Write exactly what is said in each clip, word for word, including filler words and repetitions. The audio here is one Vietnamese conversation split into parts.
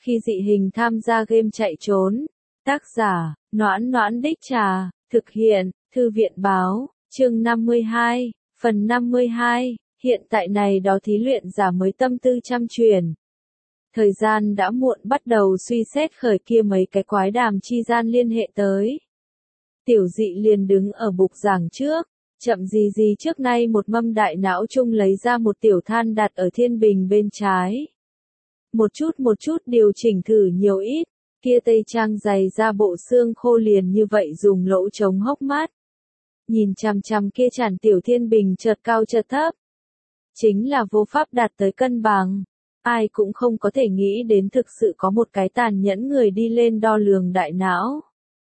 Khi dị hình tham gia game chạy trốn. Tác giả, Noãn Noãn Đích Trà, thực hiện, Thư viện báo, chương năm mươi hai, phần năm mươi hai, hiện tại này đó thí luyện giả mới tâm tư chăm chuyển. Thời gian đã muộn bắt đầu suy xét khởi kia mấy cái quái đàm chi gian liên hệ tới. Tiểu dị liền đứng ở bục giảng trước, chậm gì gì trước nay một mâm đại não chung lấy ra một tiểu than đặt ở thiên bình bên trái. Một chút một chút điều chỉnh thử nhiều ít, kia tây trang dày ra bộ xương khô liền như vậy dùng lỗ chống hốc mắt. Nhìn chằm chằm kia tràn tiểu thiên bình chợt cao chợt thấp. Chính là vô pháp đạt tới cân bằng. Ai cũng không có thể nghĩ đến thực sự có một cái tàn nhẫn người đi lên đo lường đại não.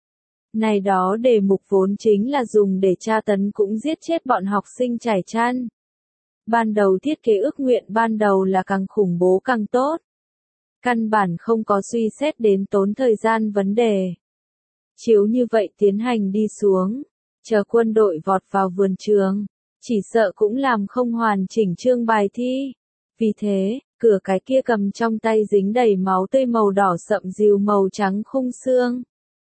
Này đó đề mục vốn chính là dùng để tra tấn cũng giết chết bọn học sinh trải chăn. Ban đầu thiết kế ước nguyện ban đầu là càng khủng bố càng tốt. Căn bản không có suy xét đến tốn thời gian vấn đề. Chiếu như vậy tiến hành đi xuống, chờ quân đội vọt vào vườn trường, chỉ sợ cũng làm không hoàn chỉnh chương bài thi. Vì thế, cửa cái kia cầm trong tay dính đầy máu tươi màu đỏ sậm dìu màu trắng khung xương.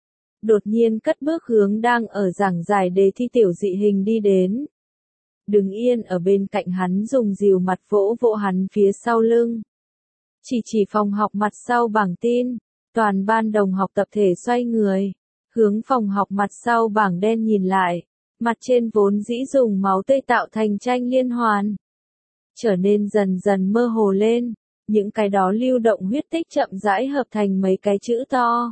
Đột nhiên cất bước hướng đang ở giảng giải đề thi tiểu dị hình đi đến. Đứng yên ở bên cạnh hắn dùng dìu mặt vỗ vỗ hắn phía sau lưng. Chỉ chỉ phòng học mặt sau bảng tin, toàn ban đồng học tập thể xoay người, hướng phòng học mặt sau bảng đen nhìn lại, mặt trên vốn dĩ dùng máu tươi tạo thành tranh liên hoàn. Trở nên dần dần mơ hồ lên, những cái đó lưu động huyết tích chậm rãi hợp thành mấy cái chữ to.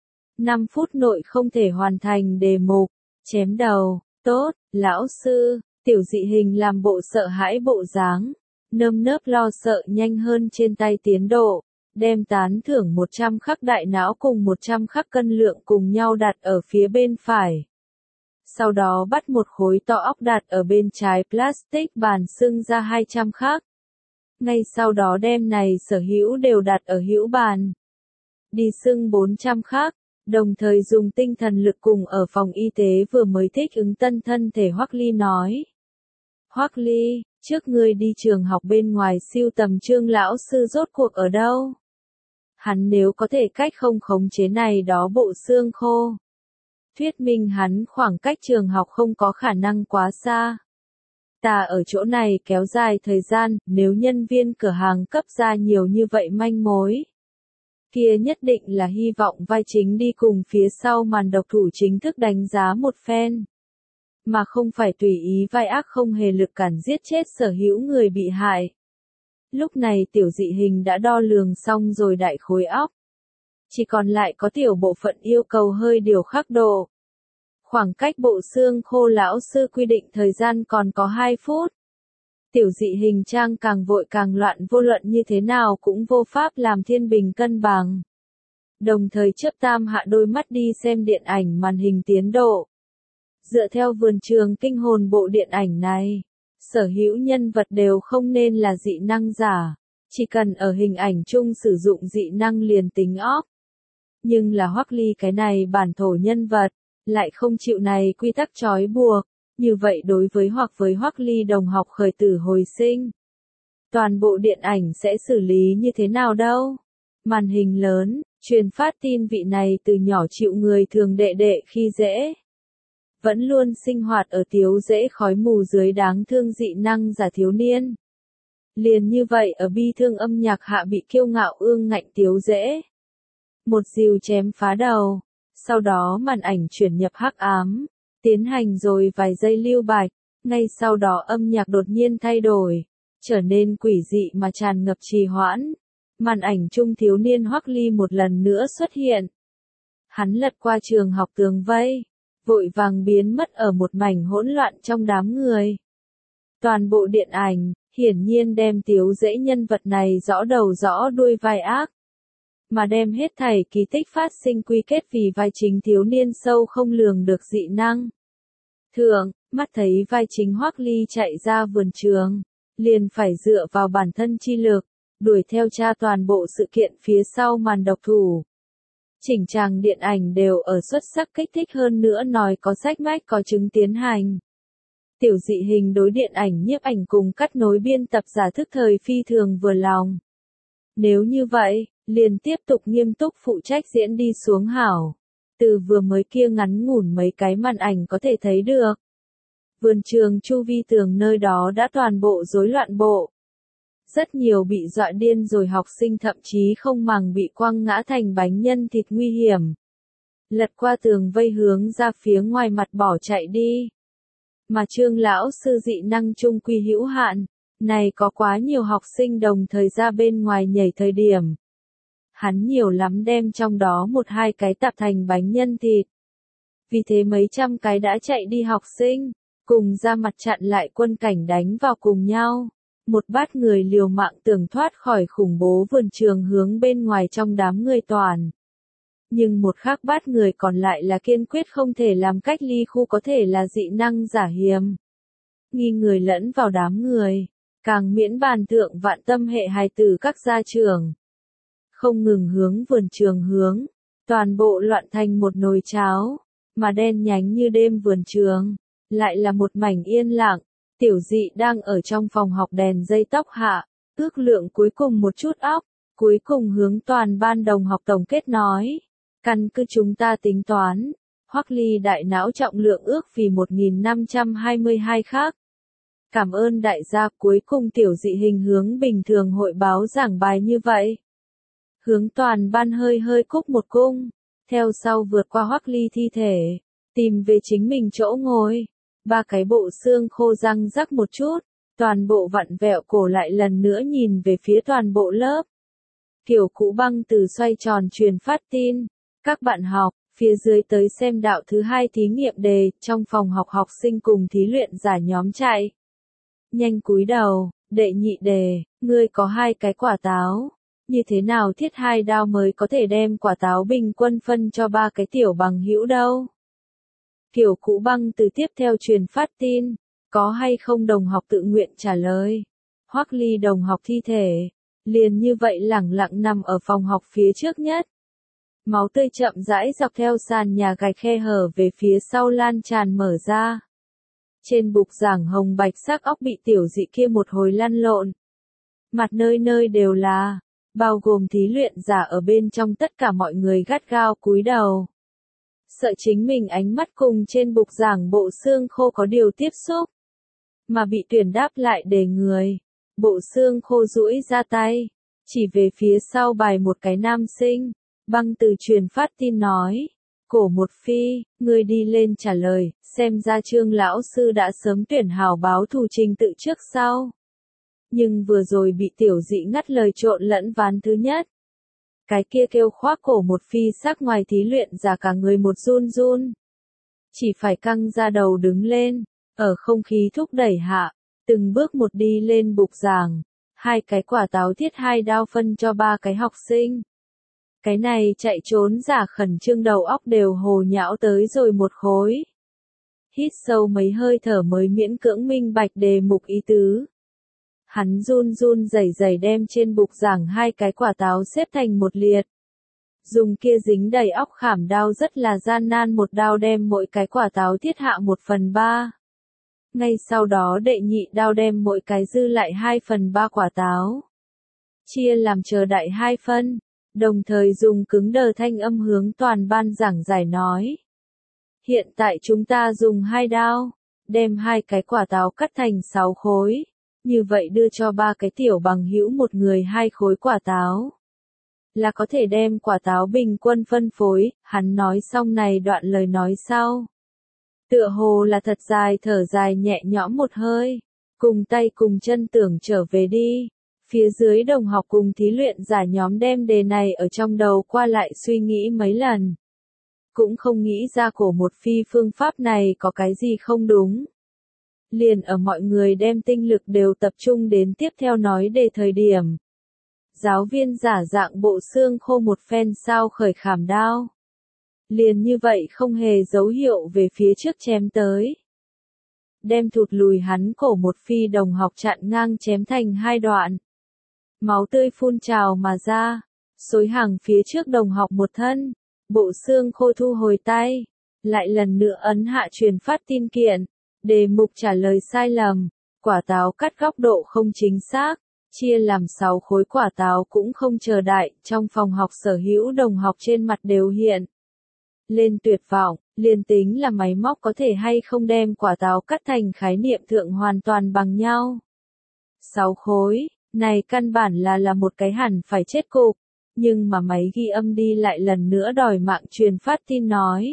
năm phút nội không thể hoàn thành đề mục, chém đầu, tốt, lão sư, tiểu dị hình làm bộ sợ hãi bộ dáng. Nơm nớp lo sợ nhanh hơn trên tay tiến độ, đem tán thưởng một trăm khắc đại não cùng một trăm khắc cân lượng cùng nhau đặt ở phía bên phải. Sau đó bắt một khối to óc đặt ở bên trái plastic bàn xưng ra hai trăm khắc. Ngay sau đó đem này sở hữu đều đặt ở hữu bàn. Đi xưng bốn trăm khắc, đồng thời dùng tinh thần lực cùng ở phòng y tế vừa mới thích ứng tân thân thể Hoắc Ly nói. Hoắc Ly, trước ngươi đi trường học bên ngoài siêu tầm Trương lão sư rốt cuộc ở đâu? Hắn nếu có thể cách không khống chế này đó bộ xương khô. Thuyết minh hắn khoảng cách trường học không có khả năng quá xa. Ta ở chỗ này kéo dài thời gian, nếu nhân viên cửa hàng cấp ra nhiều như vậy manh mối. Kia nhất định là hy vọng vai chính đi cùng phía sau màn độc thủ chính thức đánh giá một phen. Mà không phải tùy ý vai ác không hề lực cản giết chết sở hữu người bị hại. Lúc này tiểu dị hình đã đo lường xong rồi đại khối óc. Chỉ còn lại có tiểu bộ phận yêu cầu hơi điều khắc độ. Khoảng cách bộ xương khô lão sư quy định thời gian còn có hai phút. Tiểu dị hình trang càng vội càng loạn vô luận như thế nào cũng vô pháp làm thiên bình cân bằng. Đồng thời chớp tam hạ đôi mắt đi xem điện ảnh màn hình tiến độ. Dựa theo vườn trường kinh hồn bộ điện ảnh này, sở hữu nhân vật đều không nên là dị năng giả, chỉ cần ở hình ảnh chung sử dụng dị năng liền tính óc. Nhưng là Hoắc Ly cái này bản thổ nhân vật, lại không chịu này quy tắc trói buộc, như vậy đối với hoặc với Hoắc Ly đồng học khởi tử hồi sinh. Toàn bộ điện ảnh sẽ xử lý như thế nào đâu? Màn hình lớn, truyền phát tin vị này từ nhỏ chịu người thường đệ đệ khi dễ. Vẫn luôn sinh hoạt ở tiếu dễ khói mù dưới đáng thương dị năng giả thiếu niên. Liền như vậy ở bi thương âm nhạc hạ bị kiêu ngạo ương ngạnh tiếu dễ. Một dìu chém phá đầu, sau đó màn ảnh chuyển nhập hắc ám, tiến hành rồi vài giây lưu bạch, ngay sau đó âm nhạc đột nhiên thay đổi, trở nên quỷ dị mà tràn ngập trì hoãn. Màn ảnh chung thiếu niên Hoắc Ly một lần nữa xuất hiện. Hắn lật qua trường học tường vây. Vội vàng biến mất ở một mảnh hỗn loạn trong đám người. Toàn bộ điện ảnh, hiển nhiên đem tiếu dễ nhân vật này rõ đầu rõ đuôi vai ác. Mà đem hết thảy kỳ tích phát sinh quy kết vì vai chính thiếu niên sâu không lường được dị năng. Thượng, mắt thấy vai chính Hoắc Ly chạy ra vườn trường, liền phải dựa vào bản thân chi lực, đuổi theo tra toàn bộ sự kiện phía sau màn độc thủ. Chỉnh tràng điện ảnh đều ở xuất sắc kích thích hơn nữa nói có sách mách có chứng tiến hành. Tiểu dị hình đối điện ảnh nhiếp ảnh cùng cắt nối biên tập giả thức thời phi thường vừa lòng. Nếu như vậy, liền tiếp tục nghiêm túc phụ trách diễn đi xuống hảo. Từ vừa mới kia ngắn ngủn mấy cái màn ảnh có thể thấy được. Vườn trường chu vi tường nơi đó đã toàn bộ rối loạn bộ. Rất nhiều bị dọa điên rồi học sinh thậm chí không màng bị quăng ngã thành bánh nhân thịt nguy hiểm. Lật qua tường vây hướng ra phía ngoài mặt bỏ chạy đi. Mà Trương lão sư dị năng trung quy hữu hạn, này có quá nhiều học sinh đồng thời ra bên ngoài nhảy thời điểm. Hắn nhiều lắm đem trong đó một hai cái tạp thành bánh nhân thịt. Vì thế mấy trăm cái đã chạy đi học sinh, cùng ra mặt chặn lại quân cảnh đánh vào cùng nhau. Một bát người liều mạng tưởng thoát khỏi khủng bố vườn trường hướng bên ngoài trong đám người toàn. Nhưng một khác bát người còn lại là kiên quyết không thể làm cách ly khu có thể là dị năng giả hiếm. Nghi người lẫn vào đám người, càng miễn bàn thượng vạn tâm hệ hài tử các gia trưởng. Không ngừng hướng vườn trường hướng, toàn bộ loạn thành một nồi cháo, mà đen nhánh như đêm vườn trường, lại là một mảnh yên lặng. Tiểu dị đang ở trong phòng học đèn dây tóc hạ, ước lượng cuối cùng một chút óc, cuối cùng hướng toàn ban đồng học tổng kết nói. Căn cứ chúng ta tính toán, Hoắc Ly đại não trọng lượng ước vì một nghìn năm trăm hai mươi hai khác. Cảm ơn đại gia, cuối cùng tiểu dị hình hướng bình thường hội báo giảng bài như vậy. Hướng toàn ban hơi hơi cúc một cung, theo sau vượt qua Hoắc Ly thi thể, tìm về chính mình chỗ ngồi. Ba cái bộ xương khô răng rắc một chút, toàn bộ vặn vẹo cổ lại lần nữa nhìn về phía toàn bộ lớp. Kiểu cũ băng từ xoay tròn truyền phát tin. Các bạn học, phía dưới tới xem đạo thứ hai thí nghiệm đề, trong phòng học học sinh cùng thí luyện giả nhóm chạy. Nhanh cúi đầu, đệ nhị đề, ngươi có hai cái quả táo. Như thế nào thiết hai đao mới có thể đem quả táo bình quân phân cho ba cái tiểu bằng hữu đâu? Kiểu cũ băng từ tiếp theo truyền phát tin, có hay không đồng học tự nguyện trả lời. Hoắc Ly đồng học thi thể, liền như vậy lẳng lặng nằm ở phòng học phía trước nhất. Máu tươi chậm rãi dọc theo sàn nhà gạch khe hở về phía sau lan tràn mở ra. Trên bục giảng hồng bạch sắc óc bị tiểu dị kia một hồi lăn lộn. Mặt nơi nơi đều là, bao gồm thí luyện giả ở bên trong tất cả mọi người gắt gao cúi đầu. Sợ chính mình ánh mắt cùng trên bục giảng bộ xương khô có điều tiếp xúc. Mà bị tuyển đáp lại đề người. Bộ xương khô duỗi ra tay, chỉ về phía sau bài một cái nam sinh. Băng từ truyền phát tin nói. Cổ một phi, người đi lên trả lời, xem ra Trương lão sư đã sớm tuyển hảo báo thù trình tự trước sau. Nhưng vừa rồi bị tiểu dị ngắt lời trộn lẫn ván thứ nhất. Cái kia kêu khoác cổ một phi sắc ngoài thí luyện giả cả người một run run. Chỉ phải căng ra đầu đứng lên, ở không khí thúc đẩy hạ, từng bước một đi lên bục giảng. Hai cái quả táo thiết hai đao phân cho ba cái học sinh. Cái này chạy trốn giả khẩn trương đầu óc đều hồ nhão tới rồi một khối. Hít sâu mấy hơi thở mới miễn cưỡng minh bạch đề mục ý tứ. Hắn run run rẩy rẩy đem trên bục giảng hai cái quả táo xếp thành một liệt. Dùng kia dính đầy óc khảm đao rất là gian nan một đao đem mỗi cái quả táo thiết hạ một phần ba. Ngay sau đó đệ nhị đao đem mỗi cái dư lại hai phần ba quả táo. Chia làm chờ đại hai phân. Đồng thời dùng cứng đờ thanh âm hướng toàn ban giảng giải nói. Hiện tại chúng ta dùng hai đao, đem hai cái quả táo cắt thành sáu khối, như vậy đưa cho ba cái tiểu bằng hữu một người hai khối quả táo. Là có thể đem quả táo bình quân phân phối, hắn nói xong này đoạn lời nói sau. Tựa hồ là thật dài thở dài nhẹ nhõm một hơi, cùng tay cùng chân tưởng trở về đi. Phía dưới đồng học cùng thí luyện giả nhóm đem đề này ở trong đầu qua lại suy nghĩ mấy lần. Cũng không nghĩ ra cổ một phi phương pháp này có cái gì không đúng. Liền ở mọi người đem tinh lực đều tập trung đến tiếp theo nói đề thời điểm. Giáo viên giả dạng bộ xương khô một phen sao khởi khảm đao. Liền như vậy không hề dấu hiệu về phía trước chém tới. Đem thụt lùi hắn cổ một phi đồng học chặn ngang chém thành hai đoạn. Máu tươi phun trào mà ra, xối hàng phía trước đồng học một thân, bộ xương khô thu hồi tay, lại lần nữa ấn hạ truyền phát tin kiện, đề mục trả lời sai lầm, quả táo cắt góc độ không chính xác, Chia làm sáu khối quả táo cũng không chờ đại, trong phòng học sở hữu đồng học trên mặt đều hiện lên tuyệt vọng, liền tính là máy móc có thể hay không đem quả táo cắt thành khái niệm thượng hoàn toàn bằng nhau. Sáu khối, này căn bản là là một cái hẳn phải chết cục, nhưng mà máy ghi âm đi lại lần nữa đòi mạng truyền phát tin nói.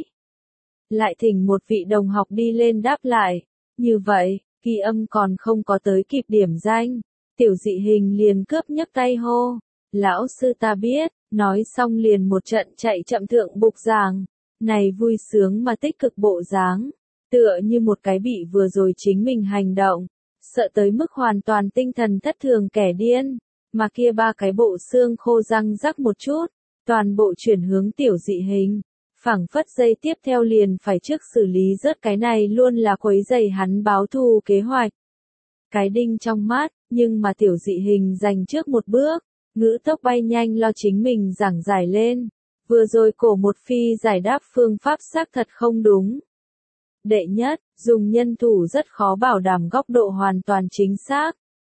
Lại thỉnh một vị đồng học đi lên đáp lại, như vậy, ghi âm còn không có tới kịp điểm danh, tiểu dị hình liền cướp nhấc tay hô, lão sư ta biết, nói xong liền một trận chạy chậm thượng bục giảng, này vui sướng mà tích cực bộ dáng, tựa như một cái bị vừa rồi chính mình hành động, sợ tới mức hoàn toàn tinh thần thất thường kẻ điên, mà kia ba cái bộ xương khô răng rắc một chút, toàn bộ chuyển hướng tiểu dị hình. Phảng phất giây tiếp theo liền phải trước xử lý rớt cái này luôn là quấy rầy hắn báo thù kế hoạch. Cái đinh trong mắt, nhưng mà tiểu dị hình giành trước một bước, ngữ tốc bay nhanh lo chính mình giảng giải lên. Vừa rồi cổ một phi giải đáp phương pháp xác thật không đúng. Đệ nhất, dùng nhân thủ rất khó bảo đảm góc độ hoàn toàn chính xác.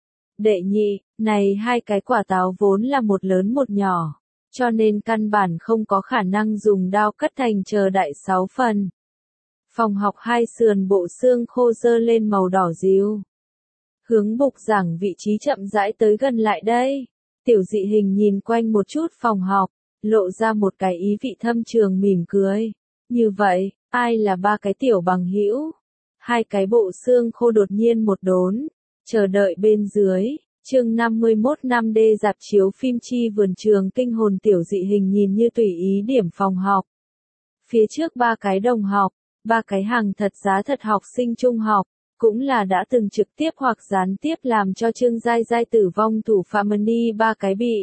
Đệ nhị, này hai cái quả táo vốn là một lớn một nhỏ. Cho nên căn bản không có khả năng dùng đao cắt thành chờ đại sáu phần. Phòng học hai sườn bộ xương khô dơ lên màu đỏ díu. Hướng bục giảng vị trí chậm rãi tới gần lại đây. Tiểu dị hình nhìn quanh một chút phòng học, lộ ra một cái ý vị thâm trường mỉm cười. Như vậy, ai là ba cái tiểu bằng hữu? Hai cái bộ xương khô đột nhiên một đốn, chờ đợi bên dưới. Chương năm mươi mốt năm D dạp chiếu phim chi vườn trường kinh hồn tiểu dị hình nhìn như tùy ý điểm phòng học. Phía trước ba cái đồng học, ba cái hàng thật giá thật học sinh trung học, cũng là đã từng trực tiếp hoặc gián tiếp làm cho Trương Giai Giai tử vong thủ phạm đi ba cái bị.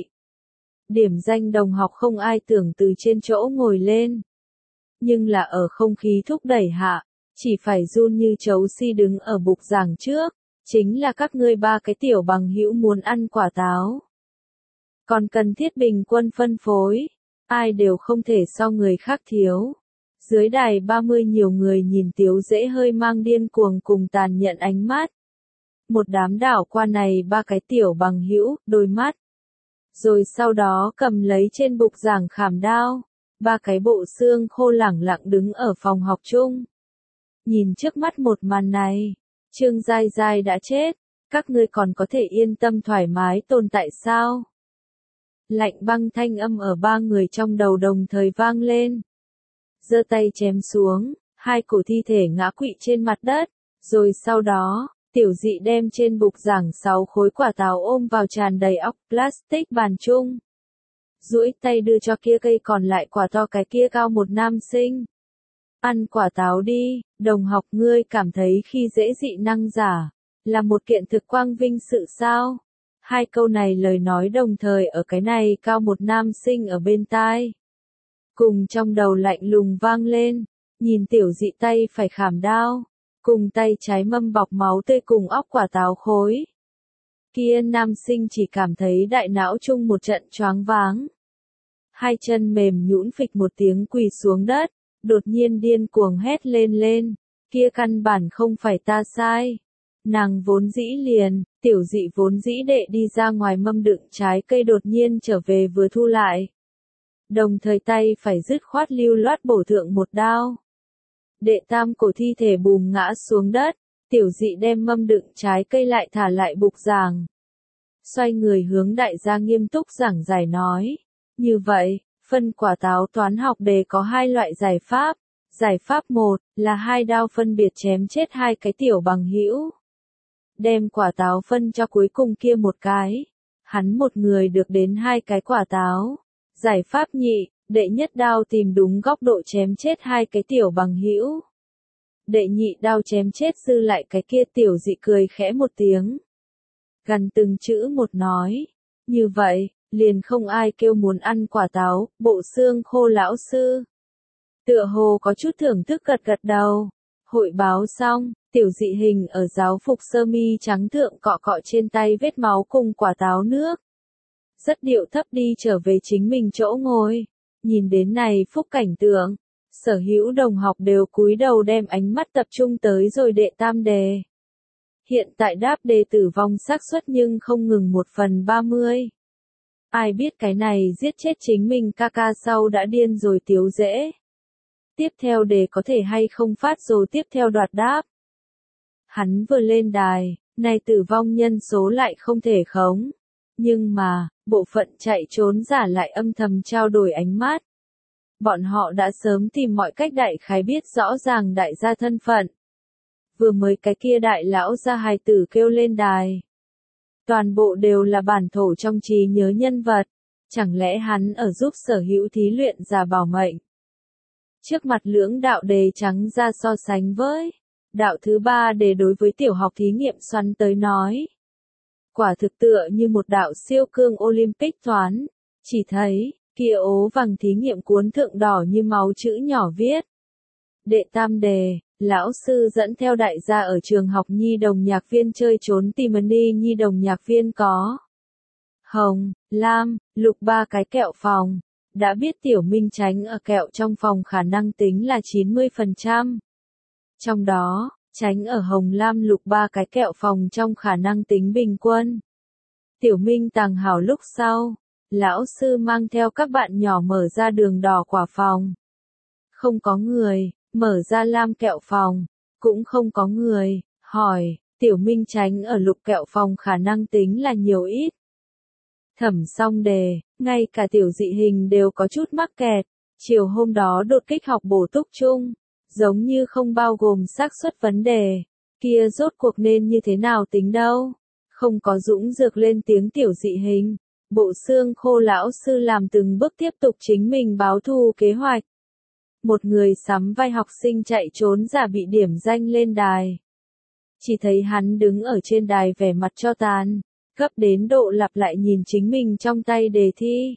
Điểm danh đồng học không ai tưởng từ trên chỗ ngồi lên. Nhưng là ở không khí thúc đẩy hạ, chỉ phải run như chấu si đứng ở bục giảng trước. Chính là các ngươi ba cái tiểu bằng hữu muốn ăn quả táo. Còn cần thiết bình quân phân phối, ai đều không thể so người khác thiếu. Dưới đài ba mươi nhiều người nhìn Tiếu Dễ hơi mang điên cuồng cùng tàn nhẫn ánh mắt. Một đám đảo qua này ba cái tiểu bằng hữu, đôi mắt. Rồi sau đó cầm lấy trên bục giảng khảm đao, ba cái bộ xương khô lẳng lặng đứng ở phòng học chung. Nhìn trước mắt một màn này. Trương Giai Giai đã chết, các ngươi còn có thể yên tâm thoải mái tồn tại sao? Lạnh băng thanh âm ở ba người trong đầu đồng thời vang lên. Giơ tay chém xuống, hai cổ thi thể ngã quỵ trên mặt đất, rồi sau đó, tiểu dị đem trên bục giảng sáu khối quả táo ôm vào tràn đầy óc plastic bàn chung. Duỗi tay đưa cho kia cây còn lại quả to cái kia cao một nam sinh. Ăn quả táo đi, đồng học ngươi cảm thấy khi dễ dị năng giả, là một kiện thực quang vinh sự sao? Hai câu này lời nói đồng thời ở cái này cao một nam sinh ở bên tai. Cùng trong đầu lạnh lùng vang lên, nhìn tiểu dị tay phải khảm đao, cùng tay trái mâm bọc máu tươi cùng óc quả táo khối. Kia nam sinh chỉ cảm thấy đại não chung một trận choáng váng. Hai chân mềm nhũn phịch một tiếng quỳ xuống đất. Đột nhiên điên cuồng hét lên lên, kia căn bản không phải ta sai. Nàng vốn dĩ liền, tiểu dị vốn dĩ đệ đi ra ngoài mâm đựng trái cây đột nhiên trở về vừa thu lại. Đồng thời tay phải dứt khoát lưu loát bổ thượng một đao. Đệ tam cổ thi thể bùm ngã xuống đất, tiểu dị đem mâm đựng trái cây lại thả lại bục giảng. Xoay người hướng đại gia nghiêm túc giảng giải nói, như vậy. Phân quả táo toán học đề có hai loại giải pháp. Giải pháp một là hai đao phân biệt chém chết hai cái tiểu bằng hữu. Đem quả táo phân cho cuối cùng kia một cái. Hắn một người được đến hai cái quả táo. Giải pháp nhị, đệ nhất đao tìm đúng góc độ chém chết hai cái tiểu bằng hữu. Đệ nhị đao chém chết dư lại cái kia tiểu dị cười khẽ một tiếng. Gần từng chữ một nói. Như vậy. Liền không ai kêu muốn ăn quả táo, bộ xương khô lão sư. Tựa hồ có chút thưởng thức gật gật đầu. Hội báo xong, tiểu dị hình ở giáo phục sơ mi trắng thượng cọ cọ trên tay vết máu cùng quả táo nước. Rất điệu thấp đi trở về chính mình chỗ ngồi. Nhìn đến này phúc cảnh tượng, sở hữu đồng học đều cúi đầu đem ánh mắt tập trung tới rồi đệ tam đề. Hiện tại đáp đề tử vong xác suất nhưng không ngừng một phần ba mươi. Ai biết cái này giết chết chính mình ca ca sau đã điên rồi tiếu dễ. Tiếp theo đề có thể hay không phát rồi tiếp theo đoạt đáp. Hắn vừa lên đài, này tử vong nhân số lại không thể khống. Nhưng mà, bộ phận chạy trốn giả lại âm thầm trao đổi ánh mắt. Bọn họ đã sớm tìm mọi cách đại khái biết rõ ràng đại gia thân phận. Vừa mới cái kia đại lão gia hài tử kêu lên đài. Toàn bộ đều là bản thổ trong trí nhớ nhân vật. Chẳng lẽ hắn ở giúp sở hữu thí luyện giả bảo mệnh? Trước mặt lưỡng đạo đề trắng ra so sánh với. Đạo thứ ba đề đối với tiểu học thí nghiệm xoắn tới nói. Quả thực tựa như một đạo siêu cương Olympic toán. Chỉ thấy, kia ố vàng thí nghiệm cuốn thượng đỏ như máu chữ nhỏ viết. Đệ tam đề, lão sư dẫn theo đại gia ở trường học nhi đồng nhạc viên chơi trốn tìm đi nhi đồng nhạc viên có. Hồng, lam, lục ba cái kẹo phòng. Đã biết tiểu minh tránh ở kẹo trong phòng khả năng tính là chín mươi phần trăm. Trong đó, tránh ở hồng lam lục ba cái kẹo phòng trong khả năng tính bình quân. Tiểu minh tàng hảo lúc sau. Lão sư mang theo các bạn nhỏ mở ra đường đỏ quả phòng. Không có người, mở ra lam kẹo phòng. Cũng không có người, hỏi, tiểu minh tránh ở lục kẹo phòng khả năng tính là nhiều ít. Thẩm xong đề, ngay cả tiểu dị hình đều có chút mắc kẹt. Chiều hôm đó đột kích học bổ túc chung. Giống như không bao gồm xác suất vấn đề. Kia rốt cuộc nên như thế nào tính đâu. Không có dũng dược lên tiếng tiểu dị hình. Bộ xương khô lão sư làm từng bước tiếp tục chính mình báo thù kế hoạch. Một người sắm vai học sinh chạy trốn giả bị điểm danh lên đài. Chỉ thấy hắn đứng ở trên đài vẻ mặt cho tàn, cấp đến độ lặp lại nhìn chính mình trong tay đề thi.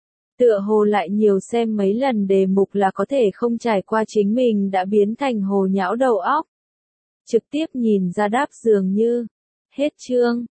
Tựa hồ lại nhiều xem mấy lần đề mục là có thể không trải qua chính mình đã biến thành hồ nhão đầu óc. Trực tiếp nhìn ra đáp dường như. Hết chương.